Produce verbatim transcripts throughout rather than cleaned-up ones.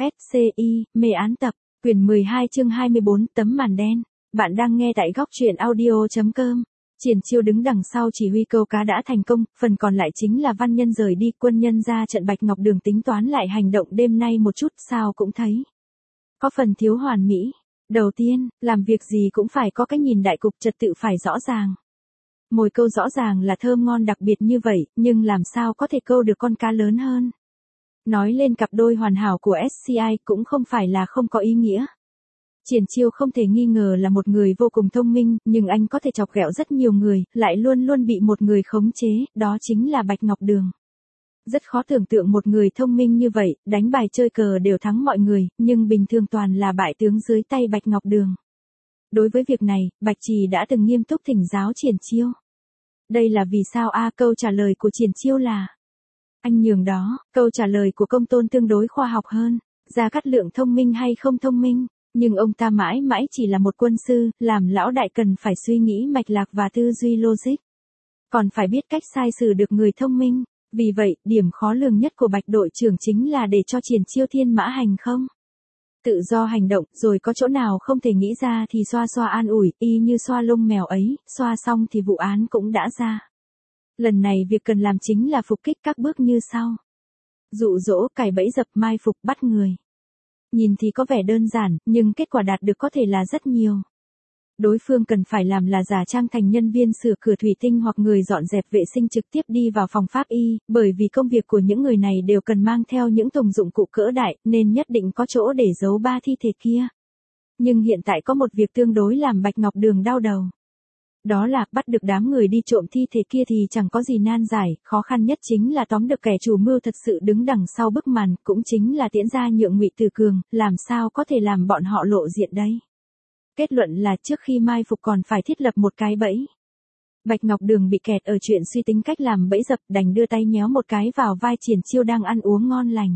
ét xê i, mê án tập, quyển mười hai chương hai mươi bốn, tấm màn đen. Bạn đang nghe tại góc truyện audio.com. Triển Chiêu đứng đằng sau chỉ huy câu cá đã thành công, phần còn lại chính là văn nhân rời đi, quân nhân ra trận. Bạch Ngọc Đường tính toán lại hành động đêm nay một chút, sao cũng thấy có phần thiếu hoàn mỹ. Đầu tiên, làm việc gì cũng phải có cái nhìn đại cục, trật tự phải rõ ràng. Mồi câu rõ ràng là thơm ngon đặc biệt như vậy, nhưng làm sao có thể câu được con cá lớn hơn. Nói lên cặp đôi hoàn hảo của ét xê i cũng không phải là không có ý nghĩa. Triển Chiêu không thể nghi ngờ là một người vô cùng thông minh, nhưng anh có thể chọc ghẹo rất nhiều người, lại luôn luôn bị một người khống chế, đó chính là Bạch Ngọc Đường. Rất khó tưởng tượng một người thông minh như vậy, đánh bài chơi cờ đều thắng mọi người, nhưng bình thường toàn là bại tướng dưới tay Bạch Ngọc Đường. Đối với việc này, Bạch Trì đã từng nghiêm túc thỉnh giáo Triển Chiêu. Đây là vì sao a? Câu trả lời của Triển Chiêu là anh nhường đó. Câu trả lời của Công Tôn tương đối khoa học hơn. Gia Cát Lượng thông minh hay không thông minh, nhưng ông ta mãi mãi chỉ là một quân sư, làm lão đại cần phải suy nghĩ mạch lạc và tư duy logic. Còn phải biết cách sai xử được người thông minh. Vì vậy, điểm khó lường nhất của Bạch đội trưởng chính là để cho Triển Chiêu thiên mã hành không. Tự do hành động, rồi có chỗ nào không thể nghĩ ra thì xoa xoa an ủi, y như xoa lông mèo ấy, xoa xong thì vụ án cũng đã ra. Lần này việc cần làm chính là phục kích các bước như sau. Dụ dỗ, cài bẫy dập, mai phục, bắt người. Nhìn thì có vẻ đơn giản, nhưng kết quả đạt được có thể là rất nhiều. Đối phương cần phải làm là giả trang thành nhân viên sửa cửa thủy tinh hoặc người dọn dẹp vệ sinh trực tiếp đi vào phòng pháp y, bởi vì công việc của những người này đều cần mang theo những tùng dụng cụ cỡ đại, nên nhất định có chỗ để giấu ba thi thể kia. Nhưng hiện tại có một việc tương đối làm Bạch Ngọc Đường đau đầu. Đó là, bắt được đám người đi trộm thi thể kia thì chẳng có gì nan giải, khó khăn nhất chính là tóm được kẻ chủ mưu thật sự đứng đằng sau bức màn, cũng chính là Tiễn Gia Nhượng Ngụy Từ Cường, làm sao có thể làm bọn họ lộ diện đấy. Kết luận là trước khi mai phục còn phải thiết lập một cái bẫy. Bạch Ngọc Đường bị kẹt ở chuyện suy tính cách làm bẫy dập, đành đưa tay nhéo một cái vào vai Triển Chiêu đang ăn uống ngon lành.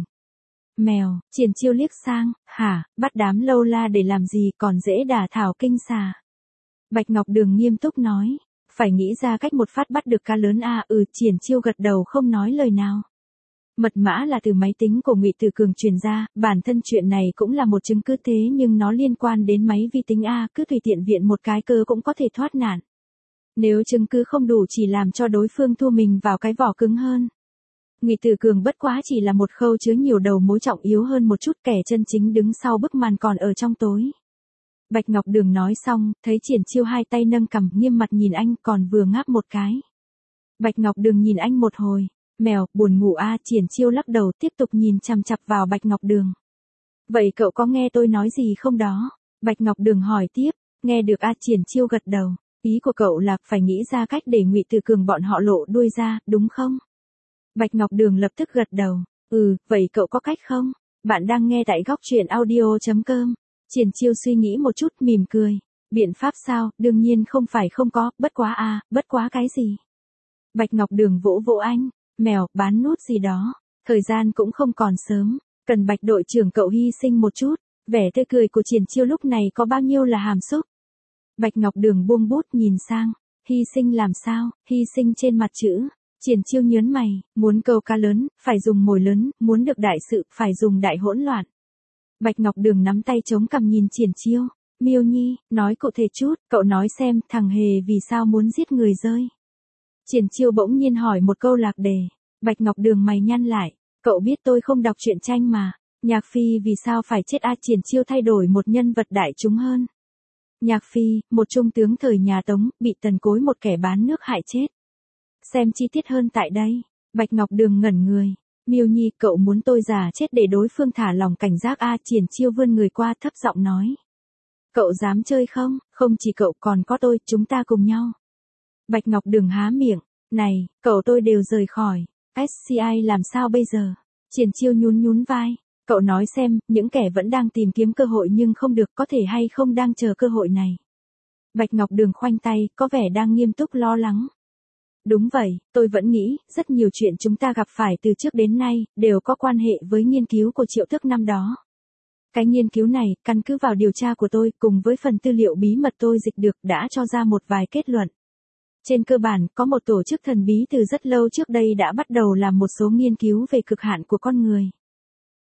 Mèo, Triển Chiêu liếc sang, hả, bắt đám lâu la để làm gì, còn dễ đả thảo kinh xà. Bạch Ngọc Đường nghiêm túc nói, phải nghĩ ra cách một phát bắt được cá lớn a. Ừ. Triển Chiêu gật đầu không nói lời nào. Mật mã là từ máy tính của Ngụy Từ Cường truyền ra, bản thân chuyện này cũng là một chứng cứ, thế nhưng nó liên quan đến máy vi tính a, cứ tùy tiện viện một cái cơ cũng có thể thoát nạn. Nếu chứng cứ không đủ chỉ làm cho đối phương thua mình vào cái vỏ cứng hơn. Ngụy Từ Cường bất quá chỉ là một khâu chứa nhiều đầu mối trọng yếu hơn một chút, kẻ chân chính đứng sau bức màn còn ở trong tối. Bạch Ngọc Đường nói xong, thấy Triển Chiêu hai tay nâng cằm nghiêm mặt nhìn anh, còn vừa ngáp một cái. Bạch Ngọc Đường nhìn anh một hồi. Mèo, buồn ngủ a. Triển Chiêu lắc đầu tiếp tục nhìn chằm chằm vào Bạch Ngọc Đường. Vậy cậu có nghe tôi nói gì không đó? Bạch Ngọc Đường hỏi tiếp. Nghe được a. Triển Chiêu gật đầu. Ý của cậu là phải nghĩ ra cách để Ngụy Từ Cường bọn họ lộ đuôi ra, đúng không? Bạch Ngọc Đường lập tức gật đầu. Ừ, vậy cậu có cách không? Bạn đang nghe tại góc truyện audio.com. Triển Chiêu suy nghĩ một chút mỉm cười. Biện pháp sao? Đương nhiên không phải không có, bất quá a, bất quá cái gì? Bạch Ngọc Đường vỗ vỗ anh. Mèo, bán nút gì đó. Thời gian cũng không còn sớm. Cần Bạch đội trưởng cậu hy sinh một chút. Vẻ tươi cười của Triển Chiêu lúc này có bao nhiêu là hàm xúc. Bạch Ngọc Đường buông bút nhìn sang. Hy sinh làm sao? Hy sinh trên mặt chữ. Triển Chiêu nhớn mày. Muốn câu cá lớn, phải dùng mồi lớn. Muốn được đại sự, phải dùng đại hỗn loạn. Bạch Ngọc Đường nắm tay chống cằm nhìn Triển Chiêu. Miêu Nhi, nói cụ thể chút. Cậu nói xem thằng Hề vì sao muốn giết người rơi. Triển Chiêu bỗng nhiên hỏi một câu lạc đề. Bạch Ngọc Đường mày nhăn lại. Cậu biết tôi không đọc truyện tranh mà. Nhạc Phi vì sao phải chết a? Triển Chiêu thay đổi một nhân vật đại chúng hơn. Nhạc Phi, một trung tướng thời nhà Tống, bị Tần Cối một kẻ bán nước hại chết. Xem chi tiết hơn tại đây. Bạch Ngọc Đường ngẩn người. Miêu Nhi, cậu muốn tôi giả chết để đối phương thả lòng cảnh giác a? Triển Chiêu vươn người qua thấp giọng nói. Cậu dám chơi không? Không chỉ cậu còn có tôi, chúng ta cùng nhau. Bạch Ngọc Đường há miệng. Này, cậu tôi đều rời khỏi. ét xê i làm sao bây giờ? Triển Chiêu nhún nhún vai. Cậu nói xem, những kẻ vẫn đang tìm kiếm cơ hội nhưng không được, có thể hay không đang chờ cơ hội này. Bạch Ngọc Đường khoanh tay, có vẻ đang nghiêm túc lo lắng. Đúng vậy, tôi vẫn nghĩ, rất nhiều chuyện chúng ta gặp phải từ trước đến nay, đều có quan hệ với nghiên cứu của Triệu Thức năm đó. Cái nghiên cứu này, căn cứ vào điều tra của tôi, cùng với phần tư liệu bí mật tôi dịch được, đã cho ra một vài kết luận. Trên cơ bản, có một tổ chức thần bí từ rất lâu trước đây đã bắt đầu làm một số nghiên cứu về cực hạn của con người.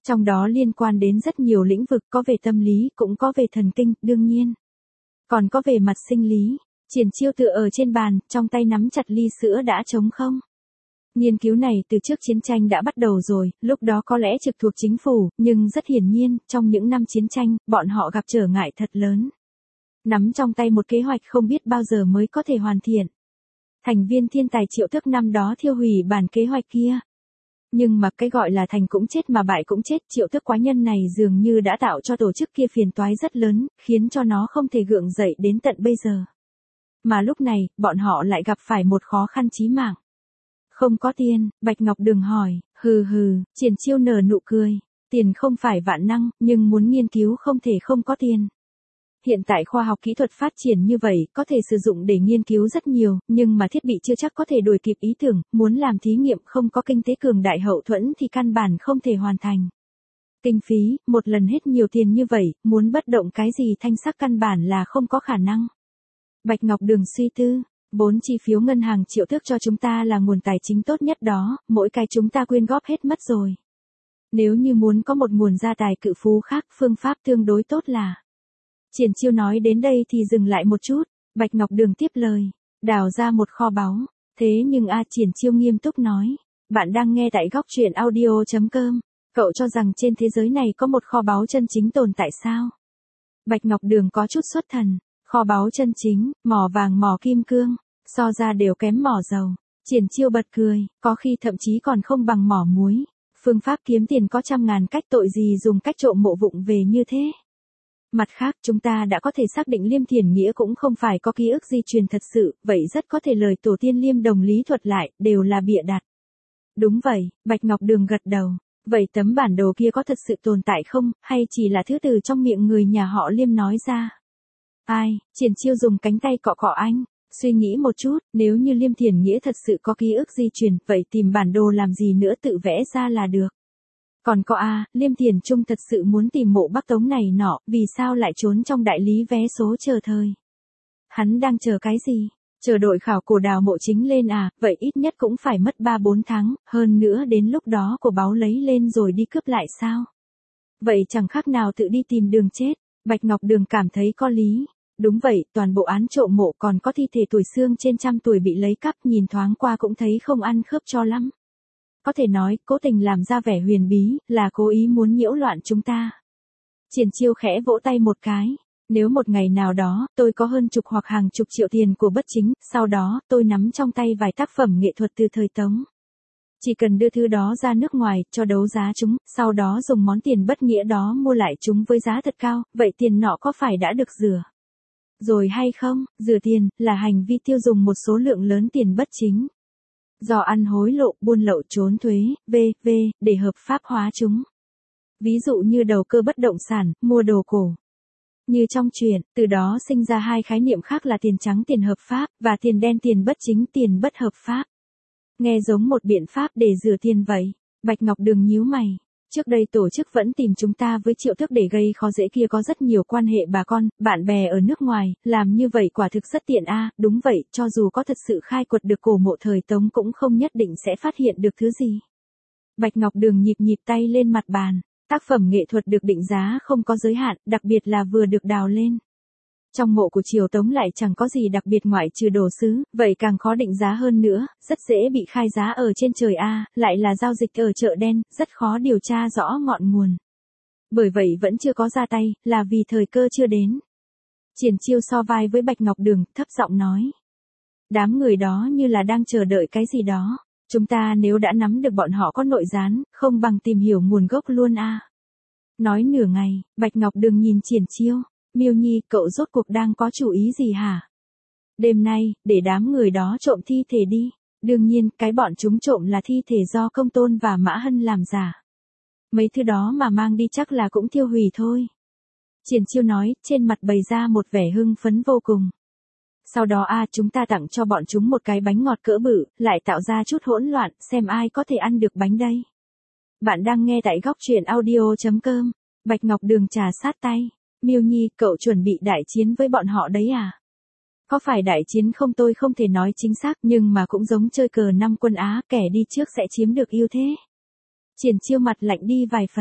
Trong đó liên quan đến rất nhiều lĩnh vực, có về tâm lý, cũng có về thần kinh, đương nhiên. Còn có về mặt sinh lý. Triển Chiêu tựa ở trên bàn, trong tay nắm chặt ly sữa đã trống không. Nghiên cứu này từ trước chiến tranh đã bắt đầu rồi, lúc đó có lẽ trực thuộc chính phủ, nhưng rất hiển nhiên, trong những năm chiến tranh, bọn họ gặp trở ngại thật lớn. Nắm trong tay một kế hoạch không biết bao giờ mới có thể hoàn thiện. Thành viên thiên tài Triệu Tước năm đó thiêu hủy bản kế hoạch kia. Nhưng mà cái gọi là thành cũng chết mà bại cũng chết, Triệu Tước quái nhân này dường như đã tạo cho tổ chức kia phiền toái rất lớn, khiến cho nó không thể gượng dậy đến tận bây giờ. Mà lúc này, bọn họ lại gặp phải một khó khăn chí mạng. Không có tiền, Bạch Ngọc Đường hỏi, hừ hừ, Triển Chiêu nở nụ cười. Tiền không phải vạn năng, nhưng muốn nghiên cứu không thể không có tiền. Hiện tại khoa học kỹ thuật phát triển như vậy, có thể sử dụng để nghiên cứu rất nhiều, nhưng mà thiết bị chưa chắc có thể đuổi kịp ý tưởng, muốn làm thí nghiệm không có kinh tế cường đại hậu thuẫn thì căn bản không thể hoàn thành. Kinh phí, một lần hết nhiều tiền như vậy, muốn bất động cái gì thanh sắc căn bản là không có khả năng. Bạch Ngọc Đường suy tư, bốn chi phiếu ngân hàng Triệu Tước cho chúng ta là nguồn tài chính tốt nhất đó, mỗi cái chúng ta quyên góp hết mất rồi. Nếu như muốn có một nguồn gia tài cự phú khác, phương pháp tương đối tốt là. Triển Chiêu nói đến đây thì dừng lại một chút, Bạch Ngọc Đường tiếp lời, đào ra một kho báu. Thế nhưng a Triển Chiêu nghiêm túc nói, bạn đang nghe tại góc truyện audio chấm com, cậu cho rằng trên thế giới này có một kho báu chân chính tồn tại sao? Bạch Ngọc Đường có chút xuất thần, kho báu chân chính, mỏ vàng mỏ kim cương, so ra đều kém mỏ dầu. Triển Chiêu bật cười, có khi thậm chí còn không bằng mỏ muối. Phương pháp kiếm tiền có trăm ngàn cách, tội gì dùng cách trộm mộ vụng về như thế. Mặt khác, chúng ta đã có thể xác định Liêm Thiển Nghĩa cũng không phải có ký ức di truyền thật sự, vậy rất có thể lời tổ tiên Liêm Đồng lý thuật lại, đều là bịa đặt. Đúng vậy, Bạch Ngọc Đường gật đầu. Vậy tấm bản đồ kia có thật sự tồn tại không, hay chỉ là thứ từ trong miệng người nhà họ Liêm nói ra? Ai, Triển Chiêu dùng cánh tay cọ cọ anh, suy nghĩ một chút, nếu như Liêm Thiển Nghĩa thật sự có ký ức di truyền, vậy tìm bản đồ làm gì nữa, tự vẽ ra là được. Còn có a, Liêm Thiển Trung thật sự muốn tìm mộ Bắc Tống này nọ, vì sao lại trốn trong đại lý vé số chờ thời? Hắn đang chờ cái gì? Chờ đội khảo cổ đào mộ chính lên à, vậy ít nhất cũng phải mất ba bốn tháng, hơn nữa đến lúc đó của báu lấy lên rồi đi cướp lại sao? Vậy chẳng khác nào tự đi tìm đường chết. Bạch Ngọc Đường cảm thấy có lý. Đúng vậy, toàn bộ án trộm mộ còn có thi thể tuổi xương trên trăm tuổi bị lấy cắp, nhìn thoáng qua cũng thấy không ăn khớp cho lắm. Có thể nói, cố tình làm ra vẻ huyền bí, là cố ý muốn nhiễu loạn chúng ta. Triển Chiêu khẽ vỗ tay một cái. Nếu một ngày nào đó, tôi có hơn chục hoặc hàng chục triệu tiền của bất chính, sau đó, tôi nắm trong tay vài tác phẩm nghệ thuật từ thời Tống. Chỉ cần đưa thứ đó ra nước ngoài, cho đấu giá chúng, sau đó dùng món tiền bất nghĩa đó mua lại chúng với giá thật cao, vậy tiền nọ có phải đã được rửa rồi hay không? Rửa tiền, là hành vi tiêu dùng một số lượng lớn tiền bất chính. Do ăn hối lộ, buôn lậu, trốn thuế, vân vân để hợp pháp hóa chúng. Ví dụ như đầu cơ bất động sản, mua đồ cổ. Như trong truyện, từ đó sinh ra hai khái niệm khác là tiền trắng tiền hợp pháp, và tiền đen tiền bất chính tiền bất hợp pháp. Nghe giống một biện pháp để rửa tiền vậy. Bạch Ngọc Đường nhíu mày. Trước đây tổ chức vẫn tìm chúng ta với Triệu Tước để gây khó dễ, kia có rất nhiều quan hệ bà con, bạn bè ở nước ngoài, làm như vậy quả thực rất tiện a. Đúng vậy, cho dù có thật sự khai quật được cổ mộ thời Tống cũng không nhất định sẽ phát hiện được thứ gì. Bạch Ngọc Đường nhịp nhịp tay lên mặt bàn. Tác phẩm nghệ thuật được định giá không có giới hạn, đặc biệt là vừa được đào lên. Trong mộ của Triều Tống lại chẳng có gì đặc biệt ngoại trừ đồ sứ, vậy càng khó định giá hơn nữa, rất dễ bị khai giá ở trên trời a, lại là giao dịch ở chợ đen, rất khó điều tra rõ ngọn nguồn. Bởi vậy vẫn chưa có ra tay, là vì thời cơ chưa đến. Triển Chiêu so vai với Bạch Ngọc Đường, thấp giọng nói. Đám người đó như là đang chờ đợi cái gì đó. Chúng ta nếu đã nắm được bọn họ có nội gián, không bằng tìm hiểu nguồn gốc luôn a. Nói nửa ngày, Bạch Ngọc Đường nhìn Triển Chiêu. Miêu Nhi, cậu rốt cuộc đang có chủ ý gì hả? Đêm nay, để đám người đó trộm thi thể đi. Đương nhiên, cái bọn chúng trộm là thi thể do Công Tôn và Mã Hân làm giả. Mấy thứ đó mà mang đi chắc là cũng tiêu hủy thôi. Triển Chiêu nói, trên mặt bày ra một vẻ hưng phấn vô cùng. Sau đó a chúng ta tặng cho bọn chúng một cái bánh ngọt cỡ bự, lại tạo ra chút hỗn loạn, xem ai có thể ăn được bánh đây. Bạn đang nghe tại góc truyện audio chấm com. Bạch Ngọc Đường trà sát tay. Miêu Nhi, cậu chuẩn bị đại chiến với bọn họ đấy à? Có phải đại chiến không, tôi không thể nói chính xác, nhưng mà cũng giống chơi cờ năm quân Á, kẻ đi trước sẽ chiếm được ưu thế. Triển Chiêu mặt lạnh đi vài phần.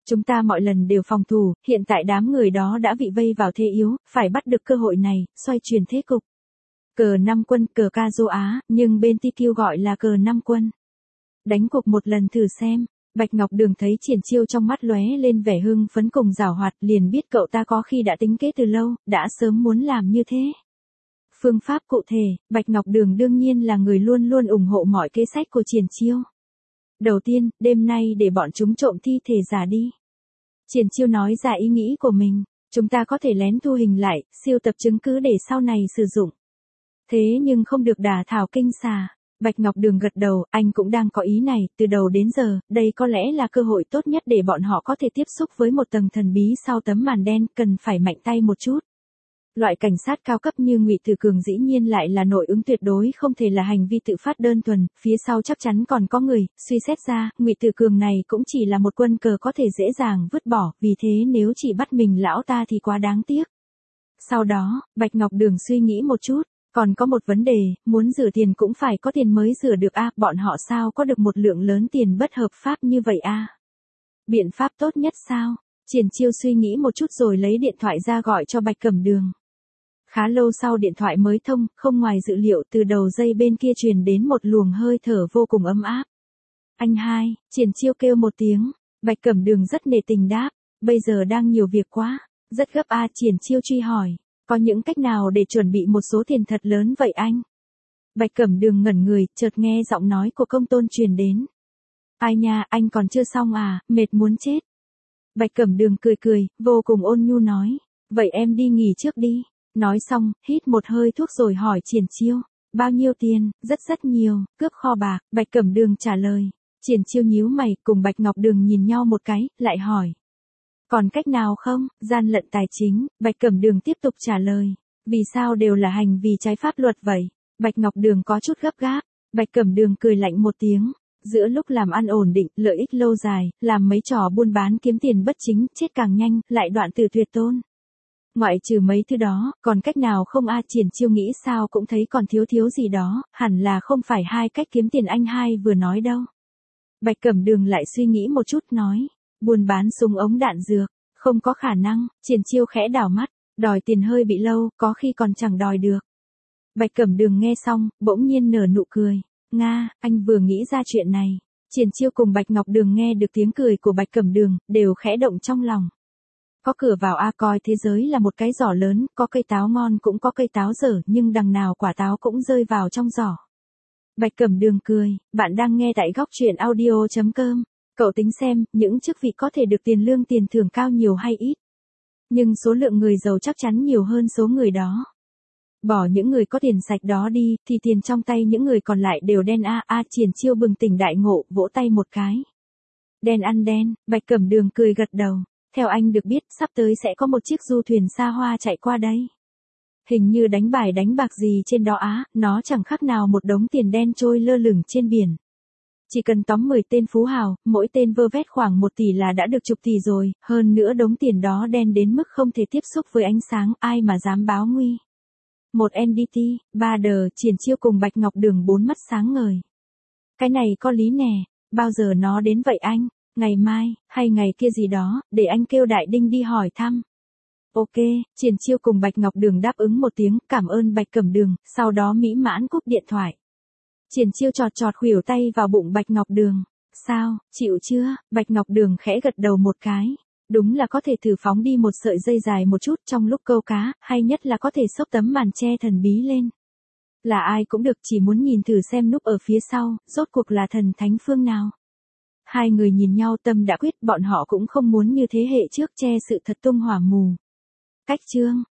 Chúng ta mọi lần đều phòng thủ, hiện tại đám người đó đã bị vây vào thế yếu, phải bắt được cơ hội này, xoay chuyển thế cục. Cờ năm quân, cờ ca dô Á, nhưng bên tê quy gọi là cờ năm quân. Đánh cuộc một lần thử xem. Bạch Ngọc Đường thấy Triển Chiêu trong mắt lóe lên vẻ hưng phấn cùng giảo hoạt, liền biết cậu ta có khi đã tính kế từ lâu, đã sớm muốn làm như thế. Phương pháp cụ thể, Bạch Ngọc Đường đương nhiên là người luôn luôn ủng hộ mọi kế sách của Triển Chiêu. Đầu tiên, đêm nay để bọn chúng trộm thi thể giả đi. Triển Chiêu nói ra ý nghĩ của mình, chúng ta có thể lén thu hình lại, siêu tập chứng cứ để sau này sử dụng. Thế nhưng không được đả thảo kinh xà. Bạch Ngọc Đường gật đầu, anh cũng đang có ý này, từ đầu đến giờ, đây có lẽ là cơ hội tốt nhất để bọn họ có thể tiếp xúc với một tầng thần bí sau tấm màn đen, cần phải mạnh tay một chút. Loại cảnh sát cao cấp như Ngụy Tử Cường dĩ nhiên lại là nội ứng tuyệt đối, không thể là hành vi tự phát đơn thuần, phía sau chắc chắn còn có người, suy xét ra, Ngụy Tử Cường này cũng chỉ là một quân cờ có thể dễ dàng vứt bỏ, vì thế nếu chỉ bắt mình lão ta thì quá đáng tiếc. Sau đó, Bạch Ngọc Đường suy nghĩ một chút. Còn có một vấn đề, muốn rửa tiền cũng phải có tiền mới rửa được a, à, bọn họ sao có được một lượng lớn tiền bất hợp pháp như vậy a? À? Biện pháp tốt nhất sao? Triển Chiêu suy nghĩ một chút rồi lấy điện thoại ra gọi cho Bạch Cẩm Đường. Khá lâu sau điện thoại mới thông, không ngoài dự liệu từ đầu dây bên kia truyền đến một luồng hơi thở vô cùng ấm áp. Anh hai, Triển Chiêu kêu một tiếng, Bạch Cẩm Đường rất nể tình đáp, bây giờ đang nhiều việc quá, rất gấp a, à, Triển Chiêu truy hỏi. Có những cách nào để chuẩn bị một số tiền thật lớn vậy anh? Bạch Cẩm Đường ngẩn người, chợt nghe giọng nói của Công Tôn truyền đến. Ai nha, anh còn chưa xong à, mệt muốn chết. Bạch Cẩm Đường cười cười, vô cùng ôn nhu nói. Vậy em đi nghỉ trước đi. Nói xong, hít một hơi thuốc rồi hỏi Triển Chiêu. Bao nhiêu tiền? Rất rất nhiều, cướp kho bạc. Bạch Cẩm Đường trả lời. Triển Chiêu nhíu mày, cùng Bạch Ngọc Đường nhìn nhau một cái, lại hỏi. Còn cách nào không? Gian lận tài chính, Bạch Cẩm Đường tiếp tục trả lời. Vì sao đều là hành vi trái pháp luật vậy? Bạch Ngọc Đường có chút gấp gáp. Bạch Cẩm Đường cười lạnh một tiếng. Giữa lúc làm ăn ổn định, lợi ích lâu dài, làm mấy trò buôn bán kiếm tiền bất chính, chết càng nhanh, lại đoạn từ tuyệt tôn. Ngoại trừ mấy thứ đó, còn cách nào không a? Triển Chiêu nghĩ sao cũng thấy còn thiếu thiếu gì đó, hẳn là không phải hai cách kiếm tiền anh hai vừa nói đâu. Bạch Cẩm Đường lại suy nghĩ một chút nói. Buôn bán súng ống đạn dược, không có khả năng. Triển Chiêu khẽ đảo mắt, đòi tiền hơi bị lâu, có khi còn chẳng đòi được. Bạch Cẩm Đường nghe xong, bỗng nhiên nở nụ cười. Nga, anh vừa nghĩ ra chuyện này. Triển Chiêu cùng Bạch Ngọc Đường nghe được tiếng cười của Bạch Cẩm Đường, đều khẽ động trong lòng. Có cửa vào a, coi thế giới là một cái giỏ lớn, có cây táo ngon cũng có cây táo dở, nhưng đằng nào quả táo cũng rơi vào trong giỏ. Bạch Cẩm Đường cười, bạn đang nghe tại góc truyện audio chấm com. Cậu tính xem, những chức vị có thể được tiền lương tiền thưởng cao nhiều hay ít. Nhưng số lượng người giàu chắc chắn nhiều hơn số người đó. Bỏ những người có tiền sạch đó đi, thì tiền trong tay những người còn lại đều đen a a. Triển Chiêu bừng tỉnh đại ngộ, vỗ tay một cái. Đen ăn đen, Bạch Cẩm Đường cười gật đầu. Theo anh được biết, sắp tới sẽ có một chiếc du thuyền xa hoa chạy qua đây. Hình như đánh bài đánh bạc gì trên đó á, nó chẳng khác nào một đống tiền đen trôi lơ lửng trên biển. Chỉ cần tóm mười tên phú hào, mỗi tên vơ vét khoảng một tỷ là đã được chục tỷ rồi, hơn nữa đống tiền đó đen đến mức không thể tiếp xúc với ánh sáng, ai mà dám báo nguy. Một en đê tê, ba đờ, Triển Chiêu cùng Bạch Ngọc Đường bốn mắt sáng ngời. Cái này có lý nè, bao giờ nó đến vậy anh? Ngày mai, hay ngày kia gì đó, để anh kêu Đại Đinh đi hỏi thăm. Ok, Triển Chiêu cùng Bạch Ngọc Đường đáp ứng một tiếng, cảm ơn Bạch Cẩm Đường, sau đó mỹ mãn cúp điện thoại. Triển Chiêu chọt chọt khuỷu tay vào bụng Bạch Ngọc Đường. Sao, chịu chưa? Bạch Ngọc Đường khẽ gật đầu một cái. Đúng là có thể thử phóng đi một sợi dây dài một chút trong lúc câu cá, hay nhất là có thể xốc tấm màn che thần bí lên. Là ai cũng được, chỉ muốn nhìn thử xem núp ở phía sau, rốt cuộc là thần thánh phương nào. Hai người nhìn nhau tâm đã quyết, bọn họ cũng không muốn như thế hệ trước che sự thật tung hỏa mù. Cách chương